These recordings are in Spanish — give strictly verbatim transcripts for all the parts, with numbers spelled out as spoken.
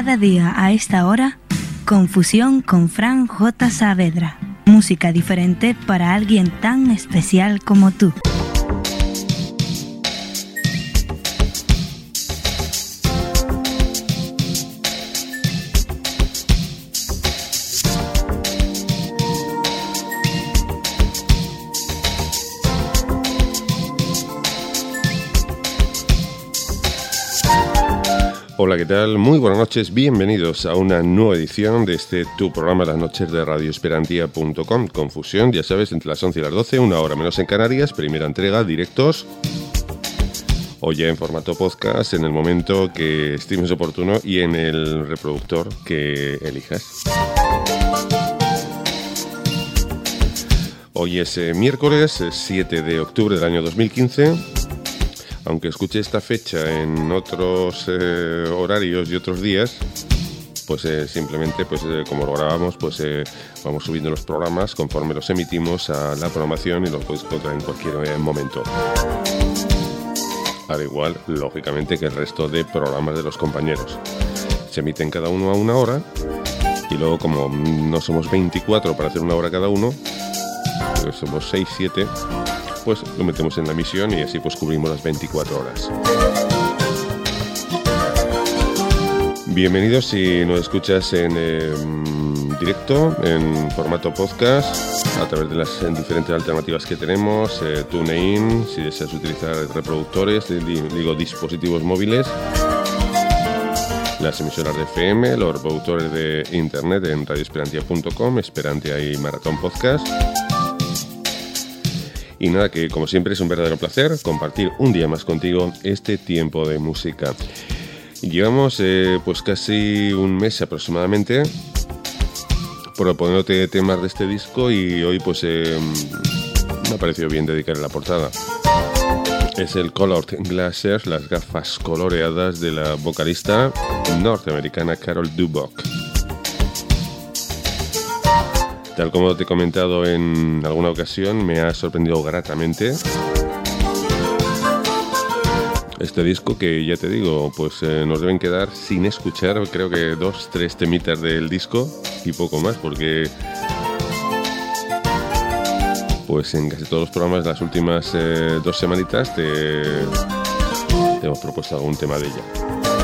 Cada día a esta hora, Confusión con Fran J. Saavedra. Música diferente para alguien tan especial como tú. Hola, ¿qué tal? Muy buenas noches, bienvenidos a una nueva edición de este tu programa Las Noches de radio esperantia punto com. Confusión, ya sabes, entre las once y las doce, una hora menos en Canarias, primera entrega, directos, o ya en formato podcast, en el momento que estimes oportuno y en el reproductor que elijas. Hoy es eh, miércoles, siete de octubre del año dos mil quince. Aunque escuche esta fecha en otros eh, horarios y otros días, pues eh, simplemente, pues eh, como lo grabamos, pues eh, vamos subiendo los programas conforme los emitimos a la programación y los podéis encontrar en cualquier eh, momento. Al igual, lógicamente, que el resto de programas de los compañeros. Se emiten cada uno a una hora y luego, como no somos veinticuatro para hacer una hora cada uno, pues somos seis, siete... pues lo metemos en la emisión y así pues cubrimos las veinticuatro horas. Bienvenidos si nos escuchas en eh, directo, en formato podcast, a través de las diferentes alternativas que tenemos, eh, TuneIn, si deseas utilizar reproductores, digo dispositivos móviles, las emisoras de F M, los reproductores de internet en radio esperantia punto com, Esperantia y Maratón Podcast. Y nada, que como siempre es un verdadero placer compartir un día más contigo este tiempo de música. Llevamos eh, pues casi un mes aproximadamente proponiéndote temas de este disco y hoy pues eh, me ha parecido bien dedicarle la portada. Es el Colored Glasses, las gafas coloreadas de la vocalista norteamericana Carol Duboc. Tal como te he comentado en alguna ocasión, me ha sorprendido gratamente este disco que, ya te digo, pues eh, nos deben quedar sin escuchar, creo que dos, tres temitas del disco y poco más, porque pues en casi todos los programas de las últimas eh, dos semanitas te, te hemos propuesto algún tema de ella.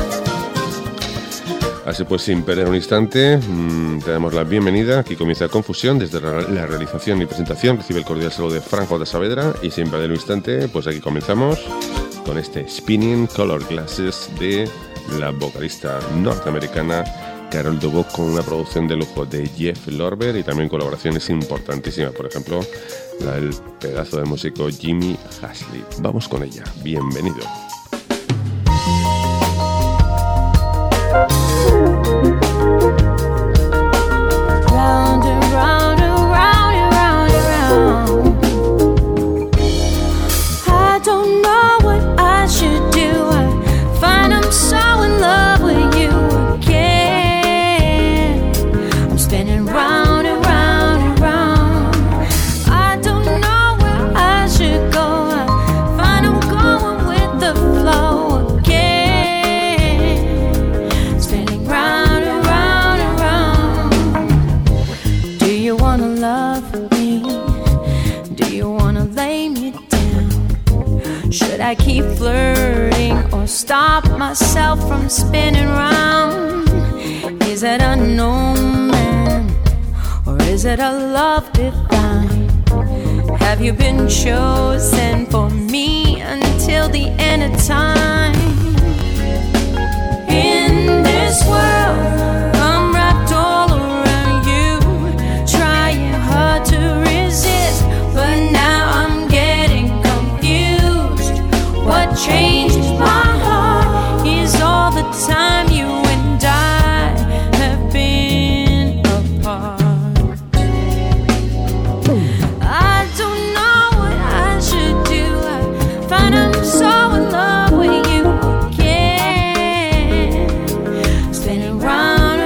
Así pues, sin perder un instante, mmm, te damos la bienvenida. Aquí comienza Confusión. Desde la realización y presentación recibe el cordial saludo de Fran J. Saavedra. Y sin perder un instante, pues aquí comenzamos con este Spinning Color Glasses de la vocalista norteamericana Carol Duboc, con una producción de lujo de Jeff Lorber y también colaboraciones importantísimas. Por ejemplo, la del pedazo de músico Jimmy Haslip. Vamos con ella. Bienvenido. I keep flirting or stop myself from spinning round? Is it a no man or is it a love divine? Have you been chosen for me until the end of time? In this world, I'm wrapped all around you, trying hard to resist, but now I'm getting confused. What changes my heart is all the time you and I have been apart. I don't know what I should do. I find I'm so in love with you again, spinning round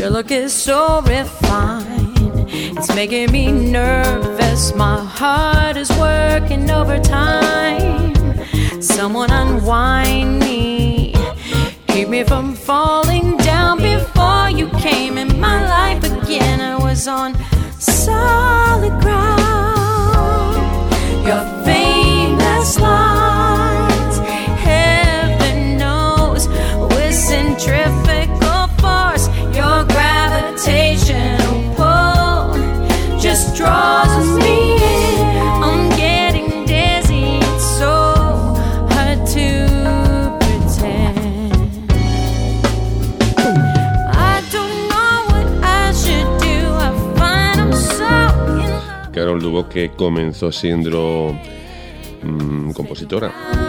Your look is so refined, it's making me nervous. My heart is working overtime. Someone unwind me, keep me from falling down. Before you came in my life again, I was on solid ground. Your famous lines, heaven knows, with centrifugal force, your gravitational pull just draws me in. I'm getting dizzy, it's so hard to pretend. I don't know what I should do, I find I'm so in love. Carol Dubok, que comenzó siendo mmm, compositora.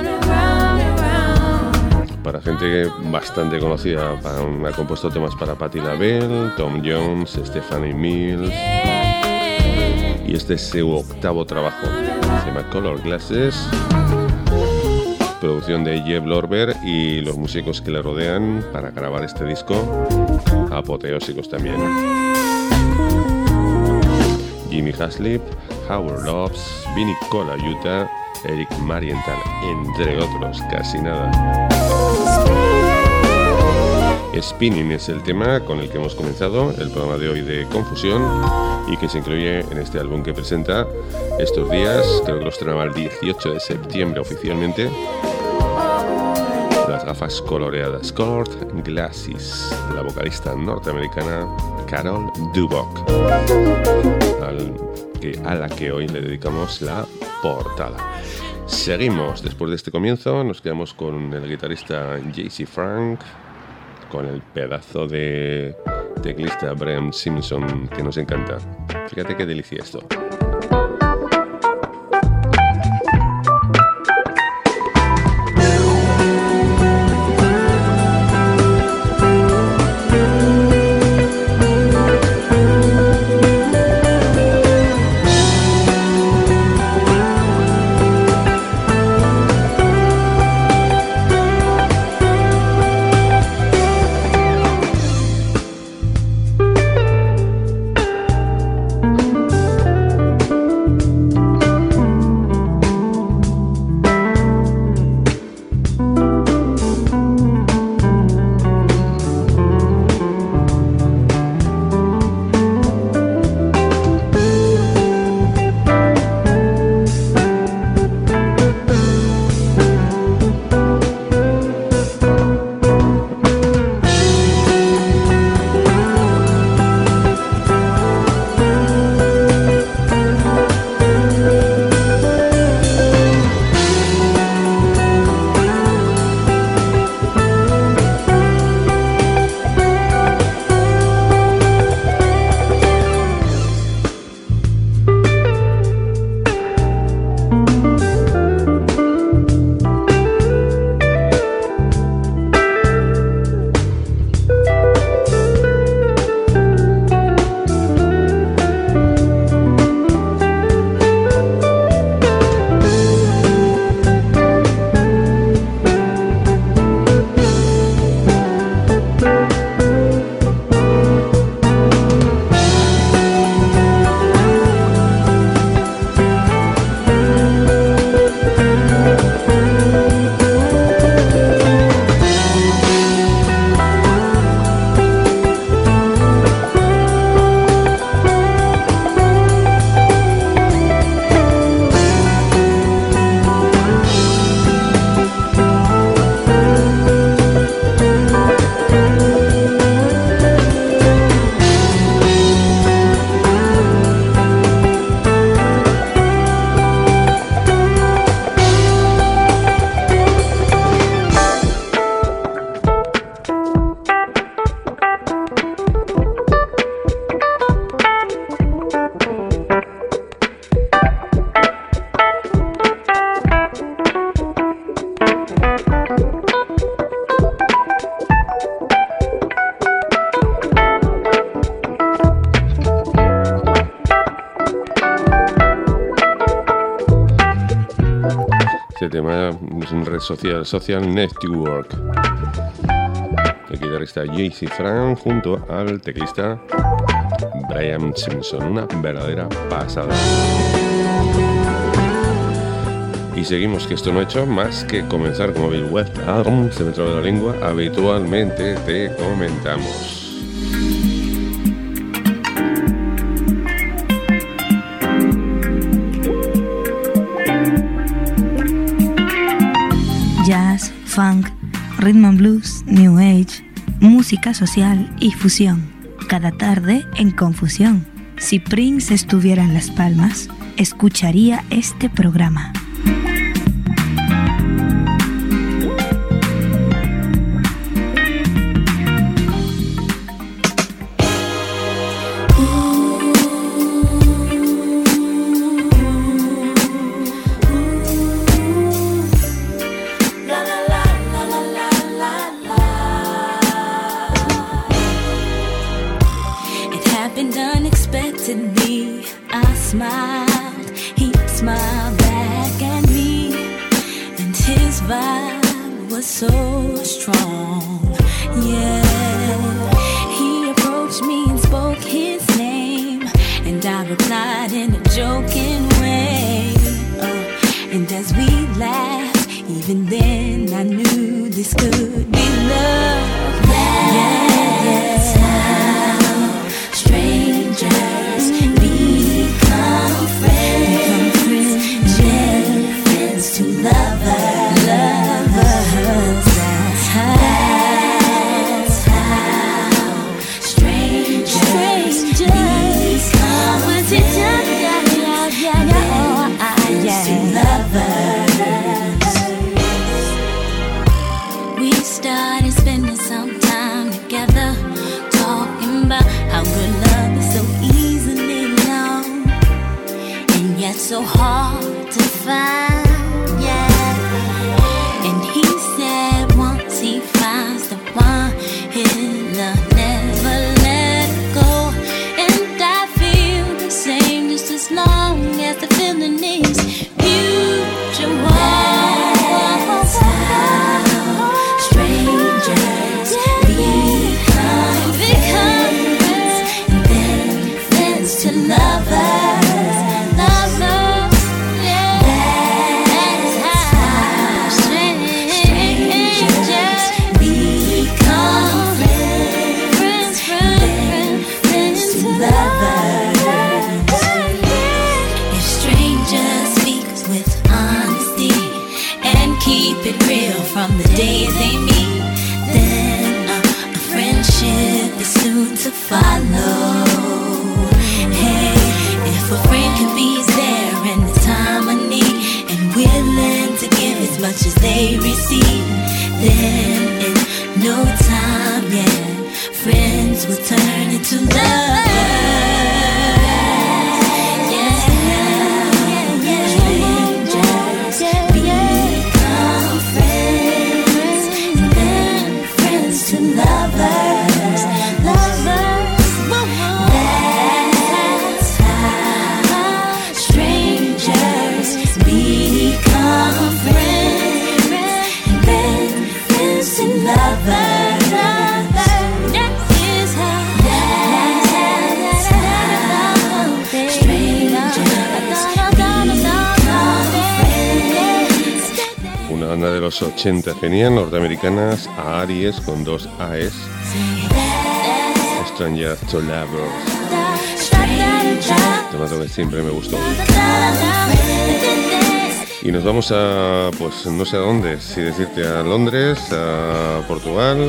Para gente bastante conocida, para, ha compuesto temas para Patti LaBelle, Tom Jones, Stephanie Mills. Y este es su octavo trabajo, se llama Color Glasses, producción de Jeff Lorber y los músicos que le rodean para grabar este disco, apoteósicos también. Jimmy Haslip, Howard Loves, Vinnie Colaiuta, Eric Marienthal, entre otros, casi nada. Spinning es el tema con el que hemos comenzado el programa de hoy de Confusión y que se incluye en este álbum que presenta estos días, creo que lo estrenaba el dieciocho de septiembre oficialmente, las gafas coloreadas, Colored Glasses, de la vocalista norteamericana Carol Dubok, al que, a la que hoy le dedicamos la portada. Seguimos, después de este comienzo, nos quedamos con el guitarrista J C Frank, con el pedazo de teclista Brian Simpson que nos encanta. Fíjate qué delicia esto. Este tema es una red social, Social Network. el guitarrista J C Frank junto al teclista Brian Simpson, una verdadera pasada. Y seguimos, que esto no ha hecho más que comenzar, como Bill West, se me traba la lengua, habitualmente te comentamos. Jazz, funk, rhythm and blues, new age, música social y fusión. Cada tarde en Confusión. Si Prince estuviera en Las Palmas, escucharía este programa. ochenta genial, norteamericanas, a Aries con dos A's, Strangers to Lovers, temazo que siempre me gustó. Y nos vamos a, pues no sé a dónde, si decirte, a Londres, a Portugal,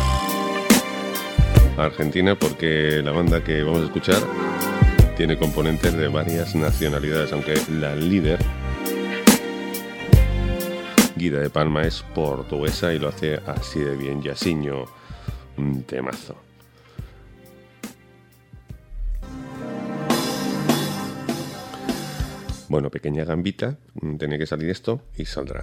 a Argentina, porque la banda que vamos a escuchar tiene componentes de varias nacionalidades, aunque la líder, Guida de Palma, es portuguesa y lo hace así de bien. Jacinho, un temazo. Bueno, pequeña gambita, tenía que salir esto y saldrá.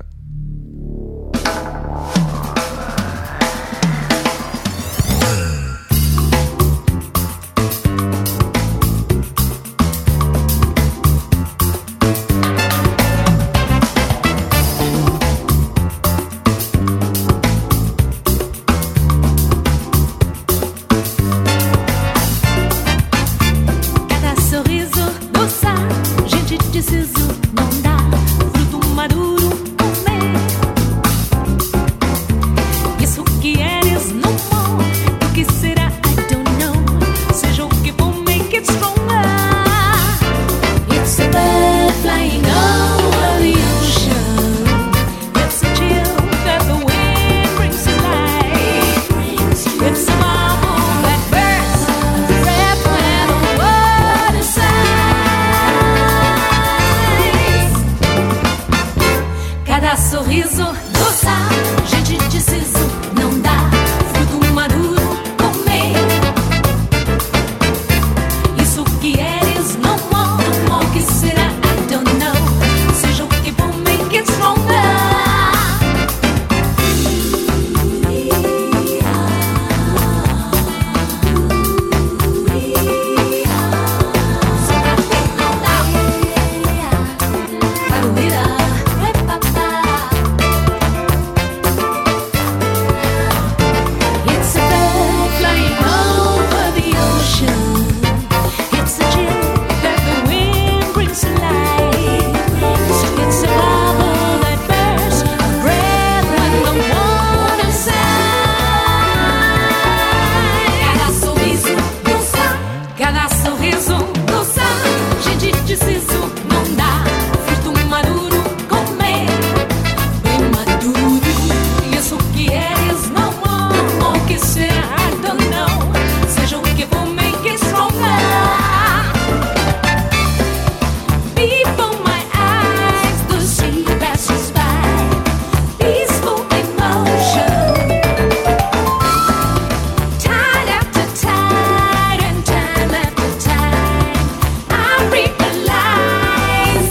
Cada sorriso doce, gente de siso não dá. Fruto maduro comer, bem maduro. Isso que eres não amo, o que será ou não. Seja o que for, make it stronger. Before my eyes, the sea passes by. Peaceful emotion. Tide after tide and time after time, I realize.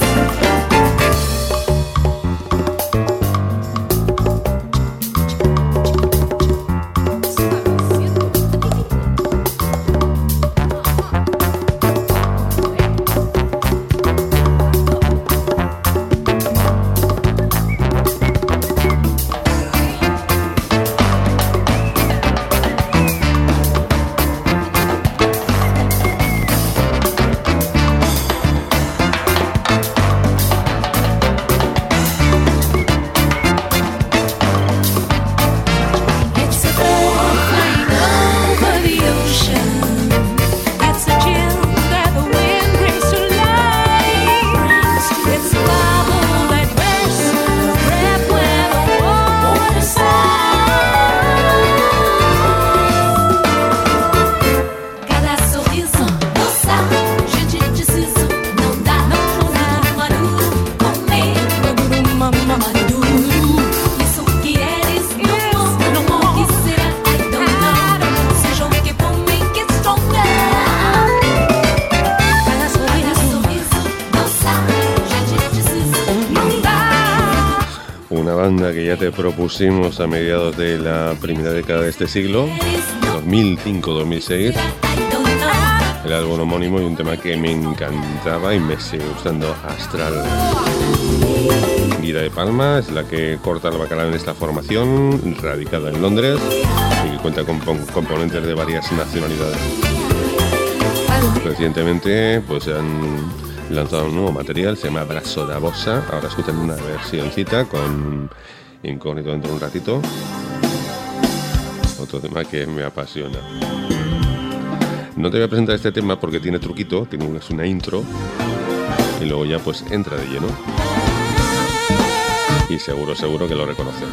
It's a boat flying over the ocean. It's a gem that the wind brings to life. It's a bubble that bursts, a breath where the water sighs. Cada sorriso doce, gente de siso não dá. Fruto maduro comer, maduro, mamma, maduro. Isso que eres não amo, não o que será, I don't know. Seja o que for, make it stronger. Cada sorriso doce, gente de siso não dá. Una banda que ya te propusimos a mediados de la primera década de este siglo, dos mil cinco dos mil seis, I don't know. el álbum homónimo y un tema que me encantaba y me sigue gustando, Astral. Guira de Palma es la que corta el bacalao en esta formación, radicada en Londres y que cuenta con pon- componentes de varias nacionalidades. Recientemente pues han lanzado un nuevo material, se llama Brazo da Bossa. Ahora escuchan una versioncita con Incógnito dentro de un ratito. Otro tema que me apasiona. No te voy a presentar este tema porque tiene truquito, tiene una, es una intro y luego ya pues entra de lleno. Y seguro, seguro que lo reconoces.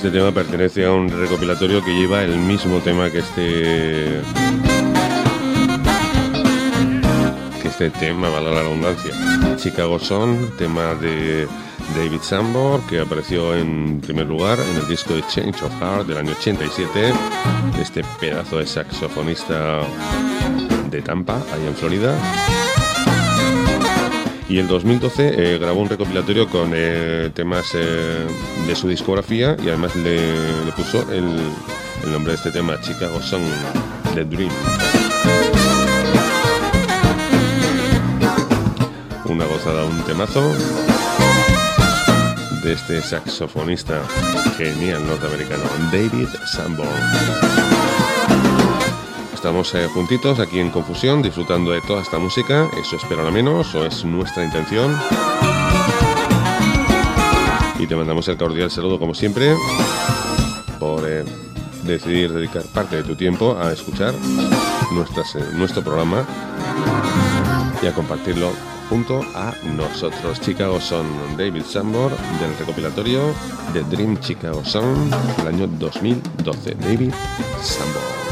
Este tema pertenece a un recopilatorio que lleva el mismo tema que este... que este tema, vale la redundancia. Chicago Sun, tema de David Sanborn, que apareció en primer lugar en el disco de Change of Heart del año ochenta y siete. Este pedazo de saxofonista de Tampa, ahí en Florida. Y el dos mil doce eh, grabó un recopilatorio con eh, temas eh, de su discografía y además le, le puso el, el nombre de este tema, Chicago Sun, The Dream. Una gozada, un temazo de este saxofonista genial norteamericano, David Sanborn. Estamos eh, juntitos aquí en Confusión, disfrutando de toda esta música. Eso espero lo menos, o es nuestra intención. Y te mandamos el cordial saludo, como siempre, por eh, decidir dedicar parte de tu tiempo a escuchar nuestras, eh, nuestro programa y a compartirlo junto a nosotros. Chicago Sun, David Sanborn, del recopilatorio The Dream Chicago Sun del año dos mil doce. David Sanborn.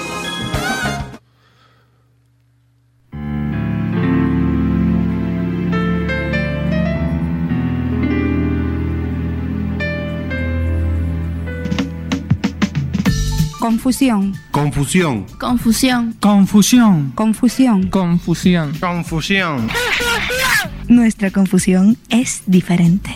Confusión. Confusión. Confusión. Confusión. Confusión. Confusión. Confusión. Nuestra confusión es diferente.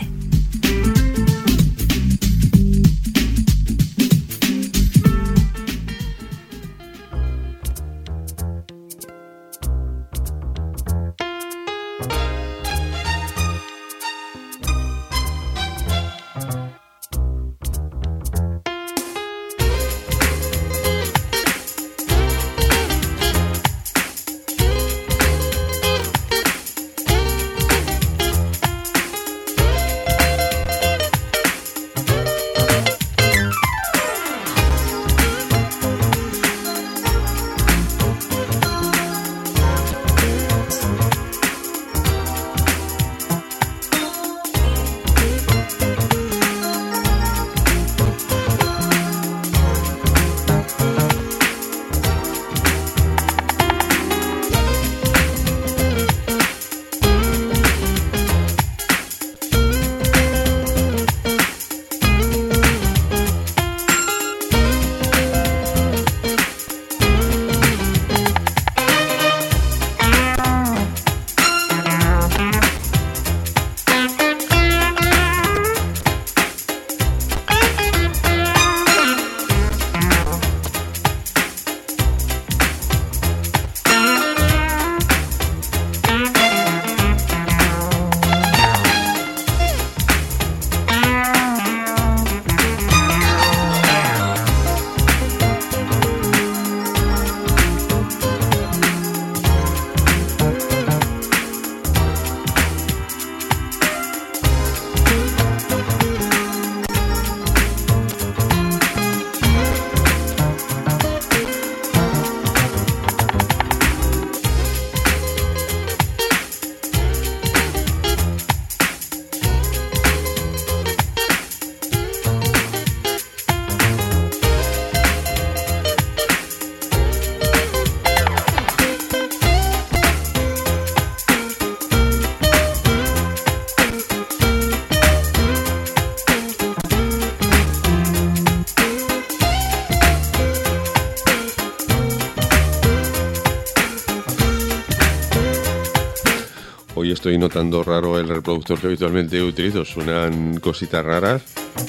Hoy estoy notando raro el reproductor que habitualmente utilizo. Suenan cositas raras.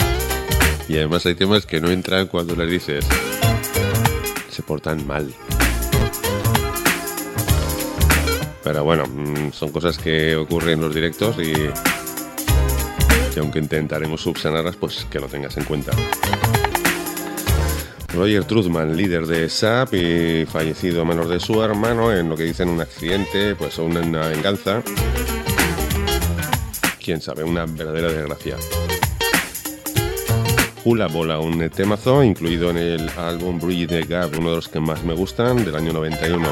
Y además hay temas que no entran cuando les dices. Se portan mal. Pero bueno, son cosas que ocurren en los directos y, y aunque intentaremos subsanarlas, pues que lo tengas en cuenta. Roger Troutman, líder de S A P y fallecido a manos de su hermano en lo que dicen un accidente, pues una, una venganza. Quién sabe, una verdadera desgracia. Hula Bola, un temazo incluido en el álbum Bridge the Gap, uno de los que más me gustan, del año noventa y uno.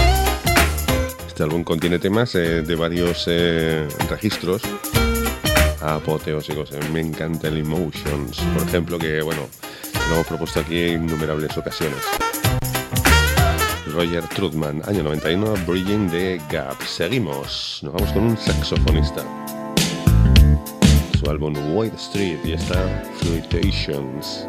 Este álbum contiene temas eh, de varios eh, registros apoteósicos. Me encanta el Emotions, por ejemplo, que bueno, lo hemos propuesto aquí en innumerables ocasiones. Roger Troutman, año noventa y uno, Bridging the Gap. Seguimos, nos vamos con un saxofonista. Su álbum White Street y está Flirtations.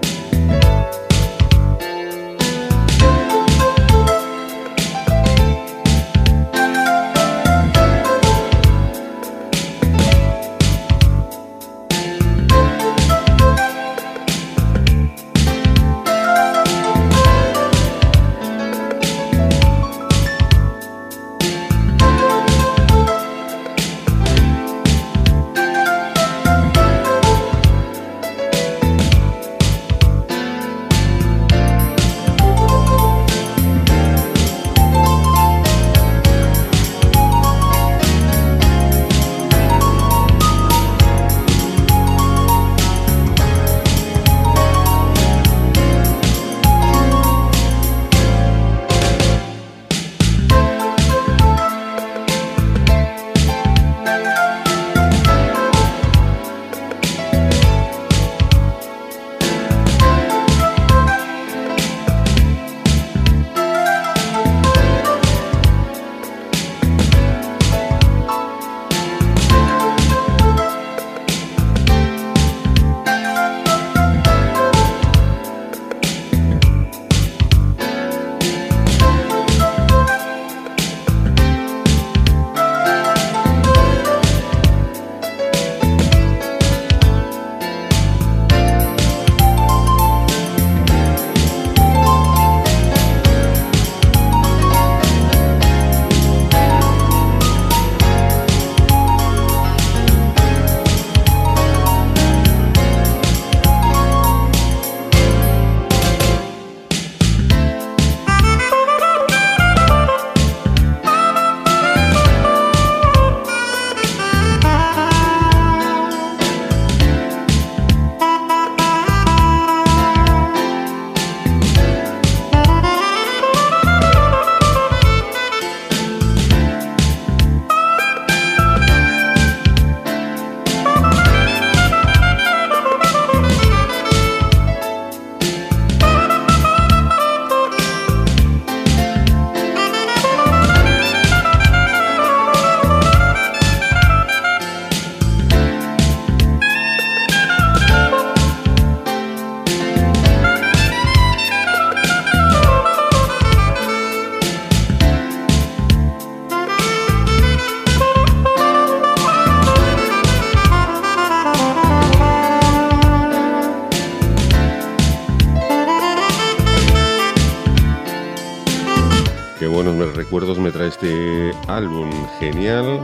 buenos recuerdos me trae este álbum genial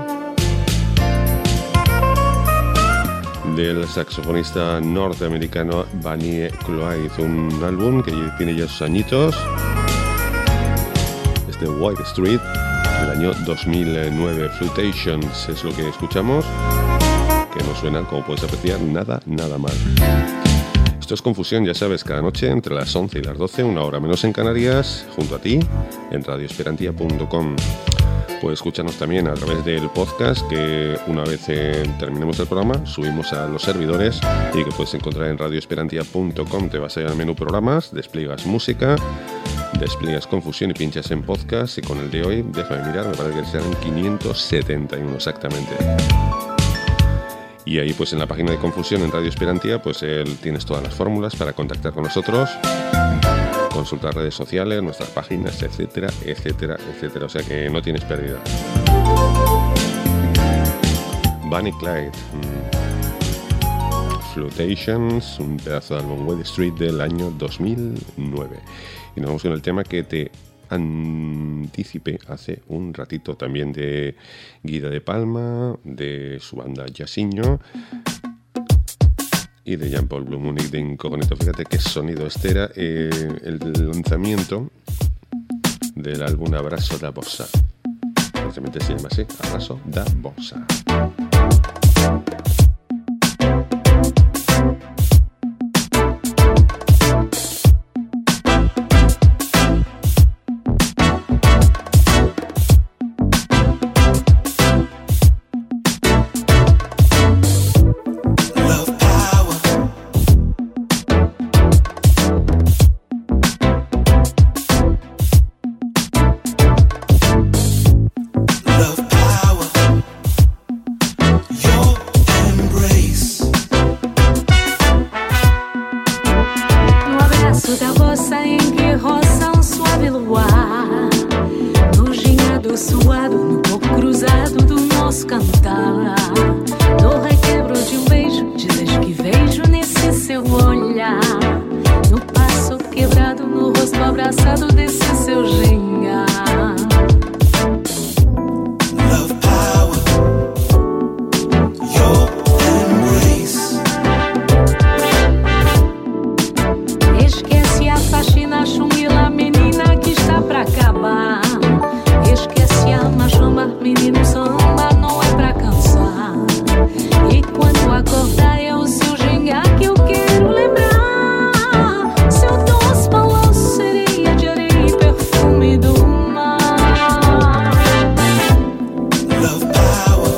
del saxofonista norteamericano Bonnie Clyde, un álbum que tiene ya sus añitos, este White Street del año dos mil nueve. Flirtations es lo que escuchamos, que no suena, como puedes apreciar, nada, nada mal. Esto es Confusión, ya sabes, cada noche entre las once y las doce, una hora menos en Canarias, junto a ti, en radio esperantia punto com. Puedes escucharnos también a través del podcast que una vez eh, terminemos el programa subimos a los servidores y que puedes encontrar en radio esperantia punto com. Te vas a ir al menú programas, despliegas música, despliegas Confusión y pinchas en podcast, y con el de hoy, déjame mirar, me parece que serán quinientos setenta y uno exactamente. Y ahí pues en la página de Confusión en Radio Esperantia pues eh, tienes todas las fórmulas para contactar con nosotros, consultar redes sociales, nuestras páginas, etcétera, etcétera, etcétera. O sea que no tienes pérdida. Bonnie Clyde, mm. Flirtations, un pedazo de álbum White Street del año dos mil nueve. Y nos vamos con el tema que te anticipé hace un ratito, también de Guida de Palma, de su banda Jacinho y de Jean-Paul Blumúnich de Incógnito. Fíjate qué sonido. Este era eh, el lanzamiento del álbum Abraço da Bossa. Precisamente se llama así, Abraço da Bossa. abraçado desse seu ginga. Love power, your embrace. Esquece a faxina, chunguila, menina que está pra acabar. Esquece a machamba, menino samba, não é pra cansar. E quando acordar é o seu ginga que eu quero lembrar. Seu doce balanço, sereia de areia e perfume do mar. Love power,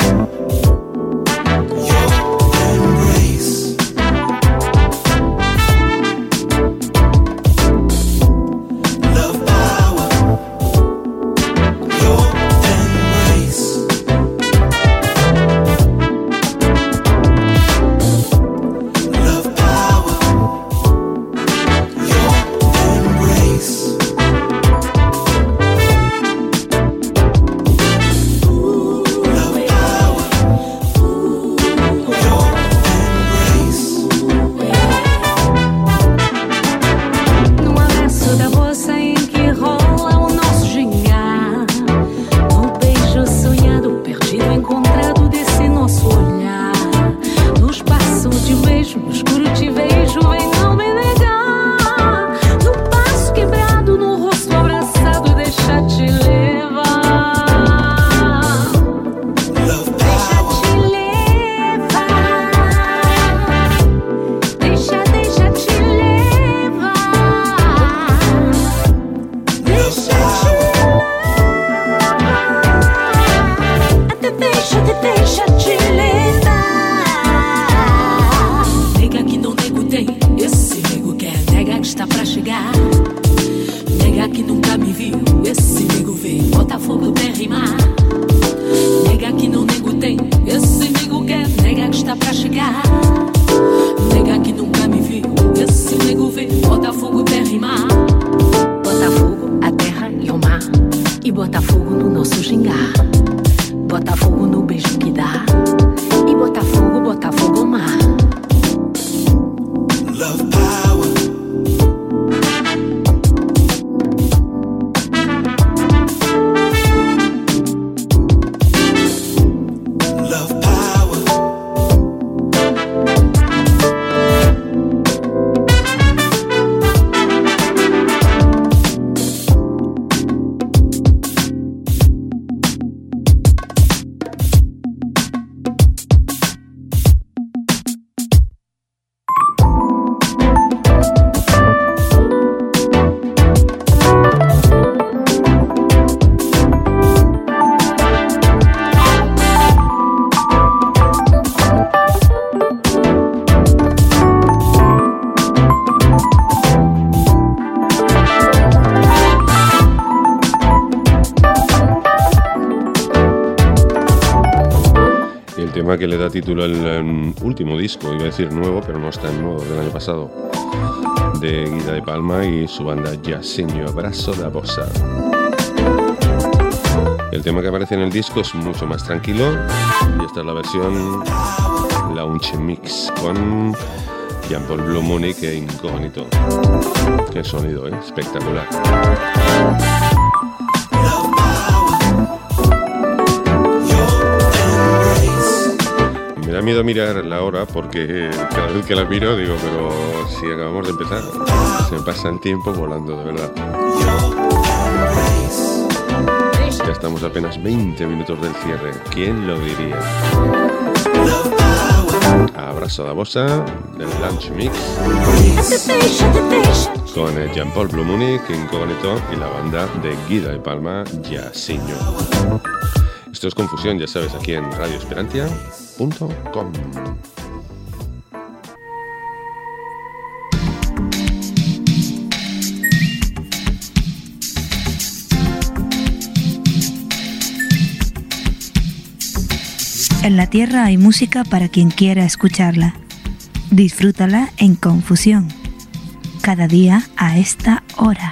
your embrace. Love power, your embrace. Love power, your embrace. Love power, your embrace. No abraço da moça em que rola o nosso gingar. No beijo sonhado, perdido, encontrado desse nosso olhar. No espaço de um beijo, no escuro te vejo, vem não me negar. No passo quebrado, no rosto abraçado, deixa te levar. Love Deixa power, te levar. Deixa, deixa te levar. Deixa te levar. Até deixa, até deixa te levar. Nega que não nego tem, esse nego quer. Nega que está pra chegar. Nega que nunca me viu, esse nego vê. Bota fogo, terra e mar. Nega que não nego tem, esse nego quer. Nega que está pra chegar. Nega que nunca me viu, esse nego vê. Bota fogo, terra e mar. Bota fogo, a terra e o mar. E bota fogo no nosso gingar. Bota fogo no beijo que dá. E bota fogo, bota fogo ao mar. love power. Love power. Que le da título al um, último disco, iba a decir nuevo, pero no es tan nuevo, del año pasado, de Guida de Palma y su banda Jacinho Abraço da Bossa. El tema que aparece en el disco es mucho más tranquilo y esta es la versión Launch Mix con Jean-Paul Blue Munich e Incógnito. Qué sonido, ¿eh? Espectacular. Me da miedo mirar la hora porque cada vez que la miro digo, pero si acabamos de empezar, se me pasa el tiempo volando, de verdad. Ya estamos apenas veinte minutos del cierre. ¿Quién lo diría? Abraço da Bossa, del Lunch Mix, con Jean-Paul Blue Munich, Incógnito y la banda de Guida de Palma, Jacinho. Esto es Confusión, ya sabes, aquí en radio esperantia punto com. En la Tierra hay música para quien quiera escucharla. Disfrútala en Confusión, cada día a esta hora.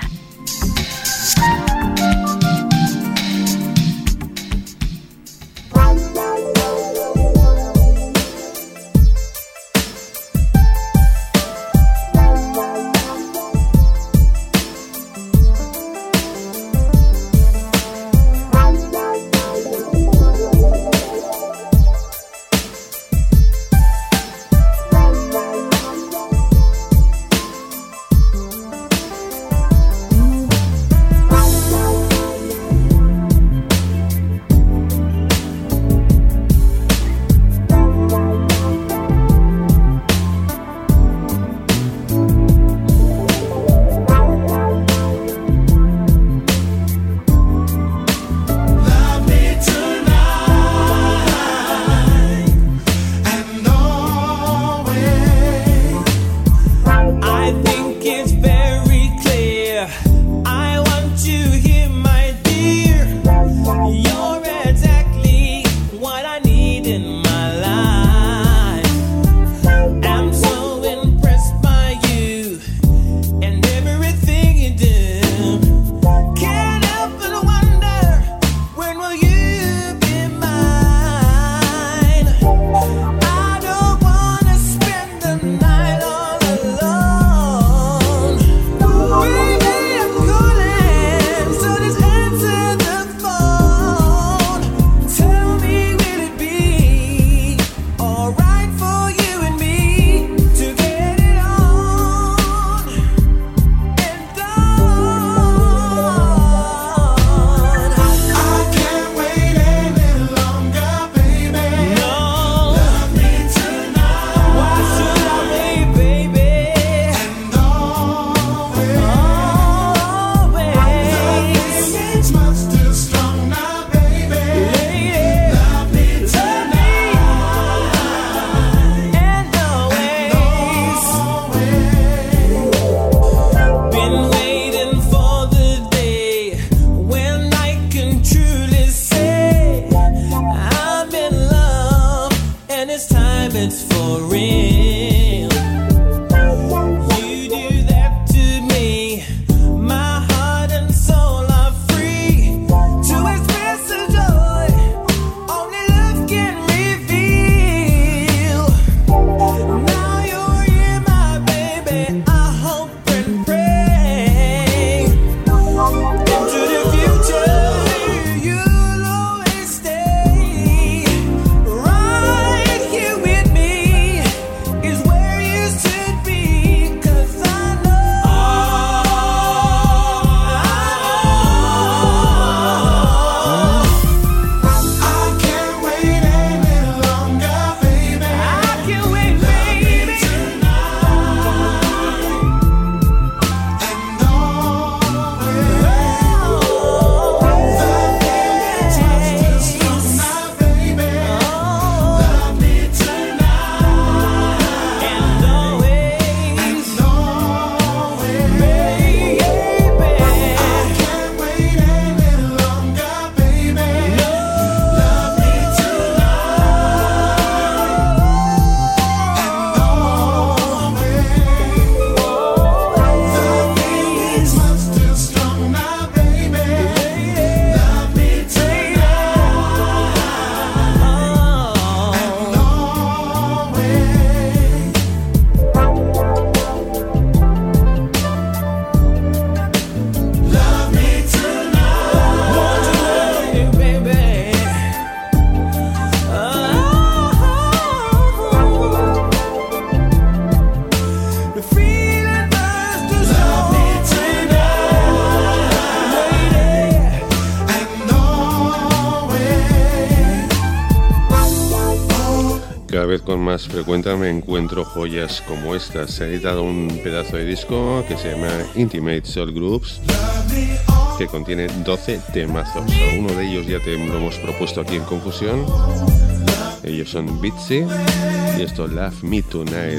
cada vez con más frecuencia me encuentro joyas como estas. Se ha editado un pedazo de disco que se llama Intimate Soul Groups, que contiene doce temazos. Uno de ellos ya te lo hemos propuesto aquí en Confusión. Ellos son Bitsy y esto Love Me Tonight.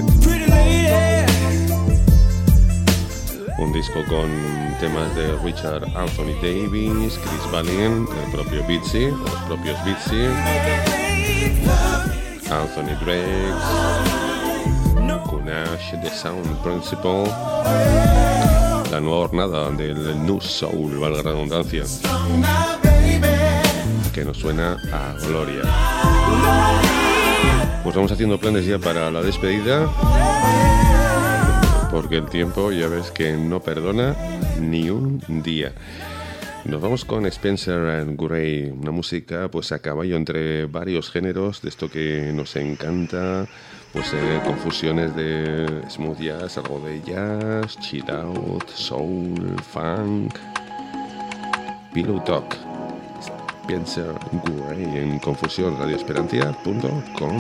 Un disco con temas de Richard Anthony Davis, Chris Valiant, el propio Bitsy, los propios Bitsy, Anthony Drake, Kunash, The Sound Principle, la nueva hornada del New Soul, valga la redundancia, que nos suena a gloria. Pues vamos haciendo planes ya para la despedida, porque el tiempo ya ves que no perdona ni un día. Nos vamos con Spencer and Gray, una música pues a caballo entre varios géneros, de esto que nos encanta, pues eh, confusiones de smooth jazz, algo de jazz, chill out, soul, funk, pillow talk. Spencer Gray en Confusión, radioesperantia punto com.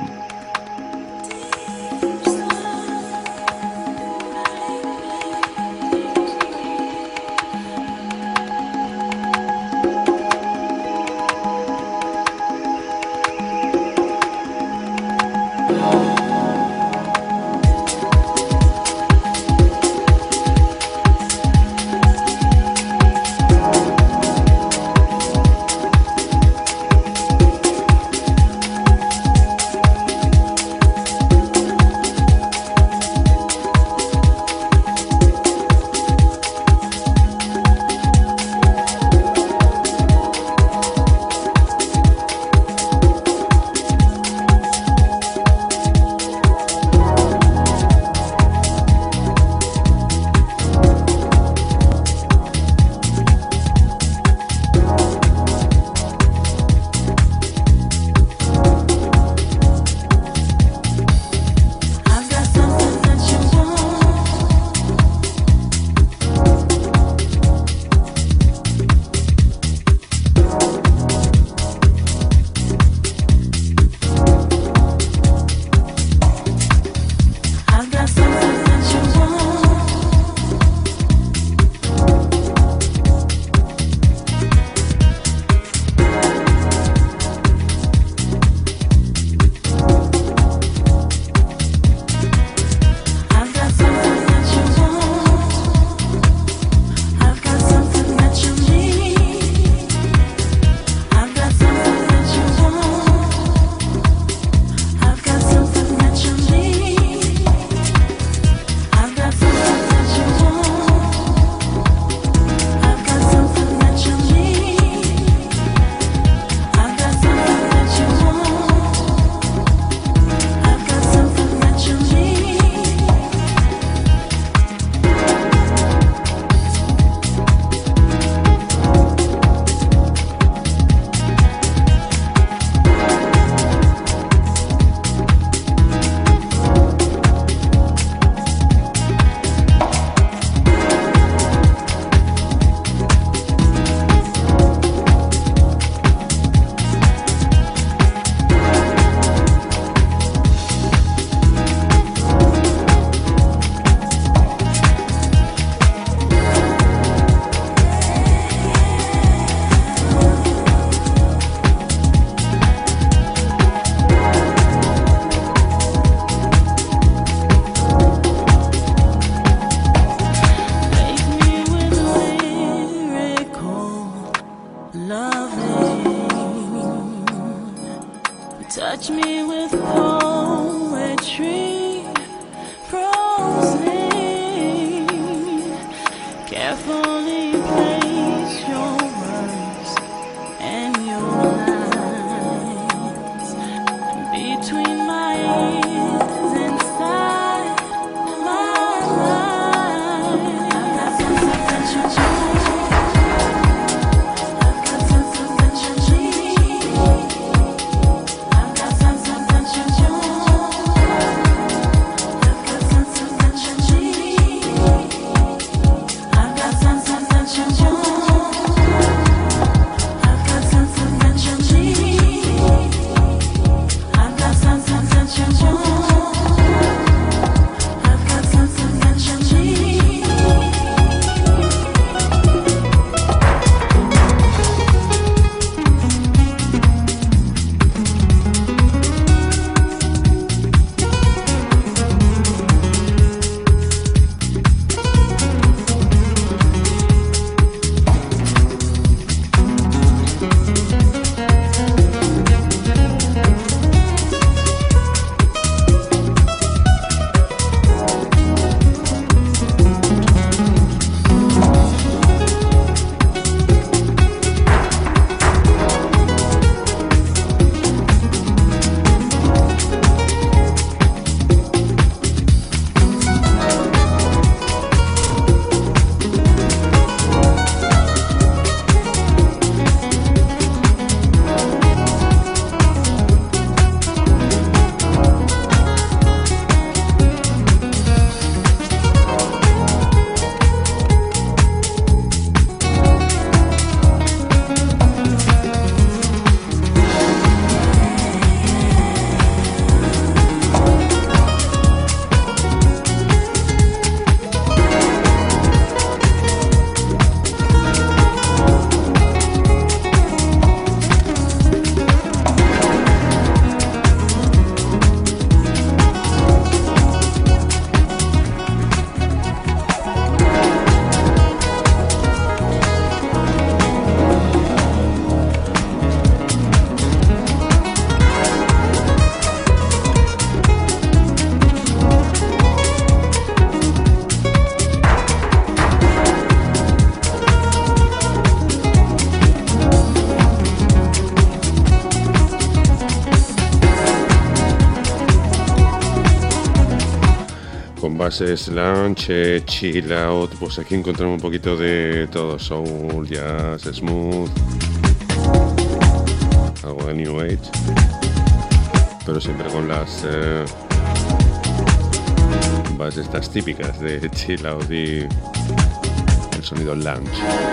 Touch me with poetry, prosing, carefully place your words and your lines between my ears inside my mind. I've got something that you do. I've got something that you need. I've got something bases lounge, eh, chill out, pues aquí encontramos un poquito de todo, soul, jazz, smooth, algo de new age, pero siempre con las eh, bases estas típicas de chill out y el sonido lounge.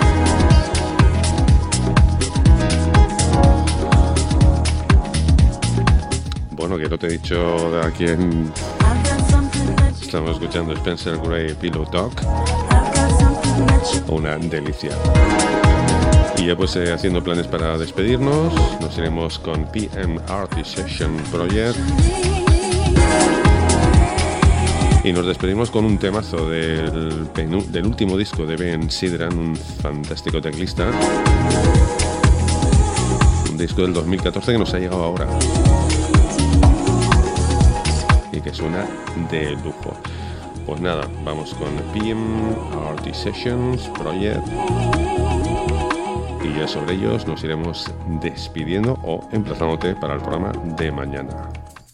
Bueno, que no te he dicho de a quién estamos escuchando. Spencer Gray, Pillow Talk, una delicia. Y ya pues eh, haciendo planes para despedirnos, nos iremos con P M Arty Session Project y nos despedimos con un temazo del, penú- del último disco de Ben Sidran, un fantástico teclista, un disco del dos mil catorce que nos ha llegado ahora y que suena de lujo. Pues nada, vamos con P M Arty Sessions Project y ya sobre ellos nos iremos despidiendo o emplazándote para el programa de mañana.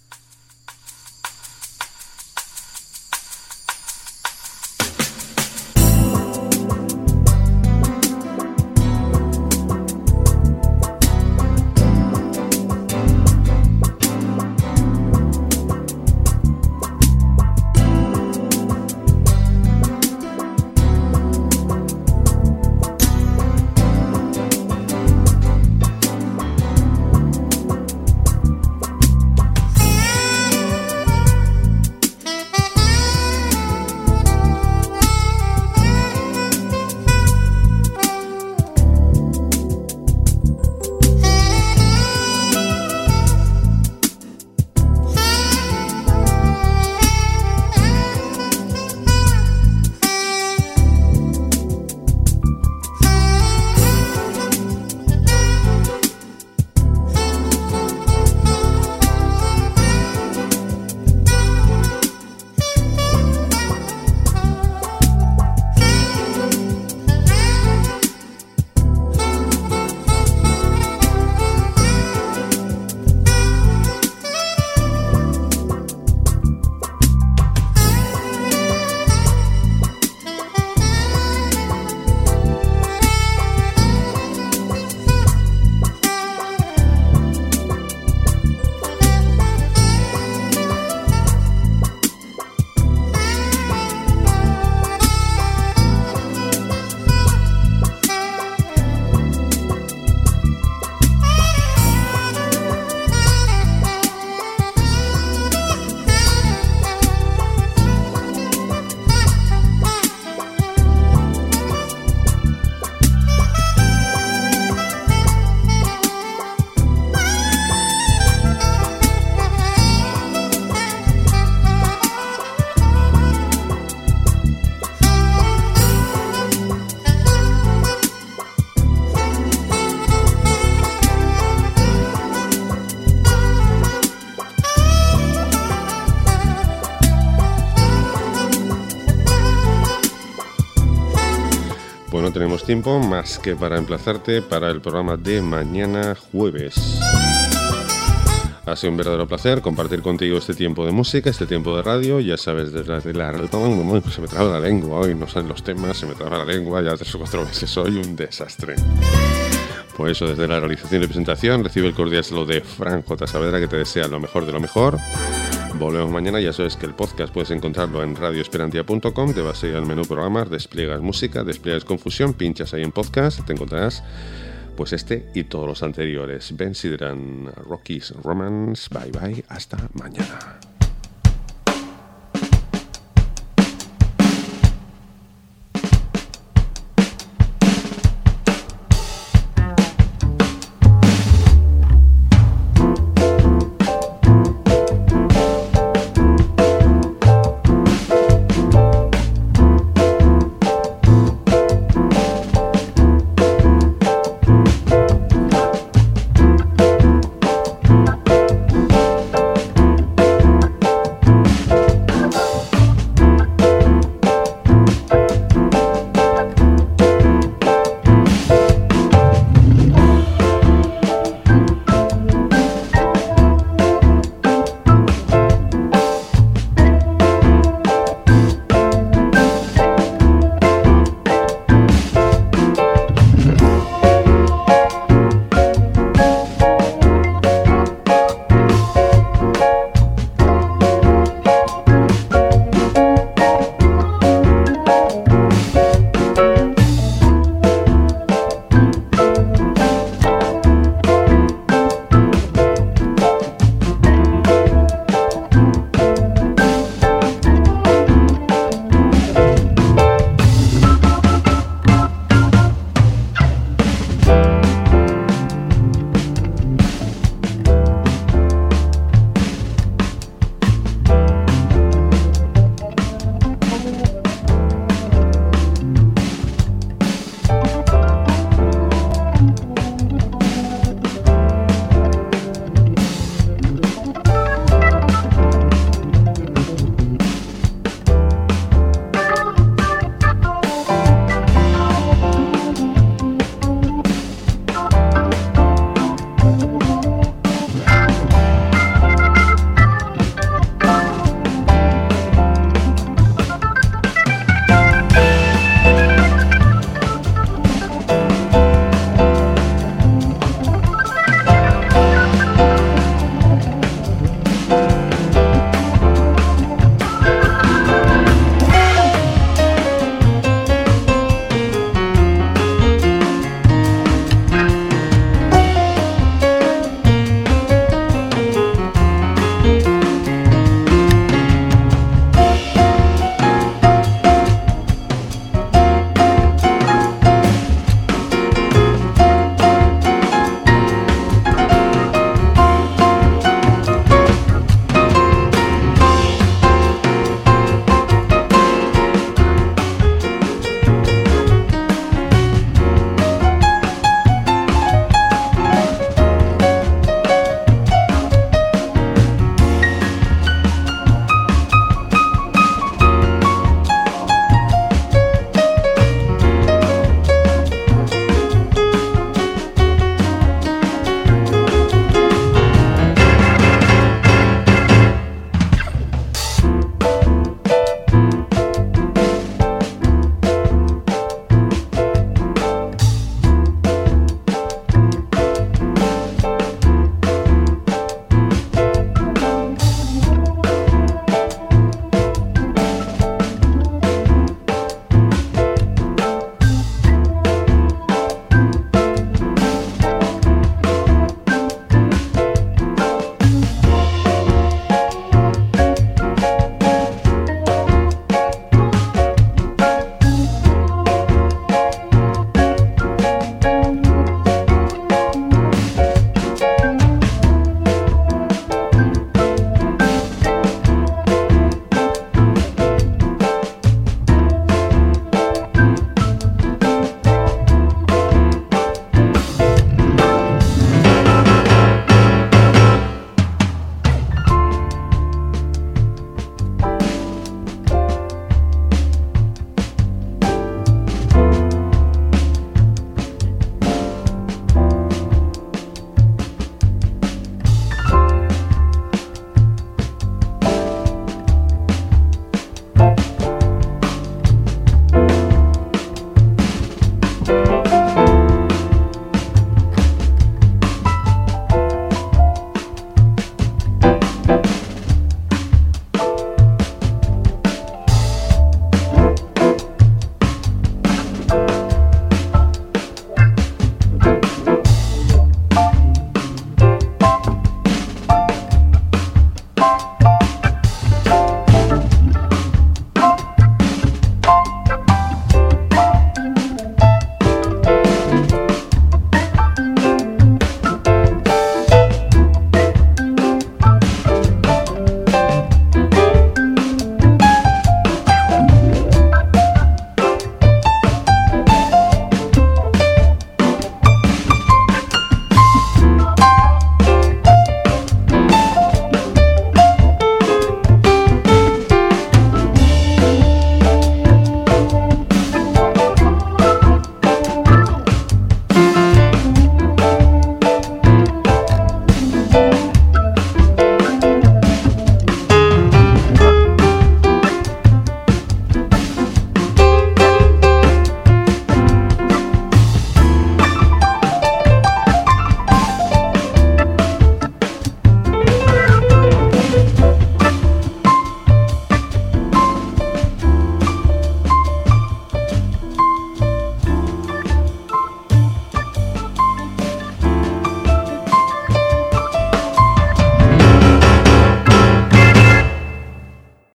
Pues no tenemos tiempo más que para emplazarte para el programa de mañana jueves. Ha sido un verdadero placer compartir contigo este tiempo de música, este tiempo de radio. Ya sabes, desde la, la, se me traba la lengua hoy, no salen los temas, se me traba la lengua, ya tres o cuatro veces, soy un desastre. Por eso, desde la realización y presentación, recibe el cordial saludo de Fran J. Saavedra, que te desea lo mejor de lo mejor. Volvemos mañana, ya sabes que el podcast puedes encontrarlo en radio esperantia punto com, te vas a ir al menú programas, despliegas música, despliegas confusión, pinchas ahí en podcast, te encontrarás pues este y todos los anteriores. Ben Sidran, Rocky's Romance, bye bye, hasta mañana.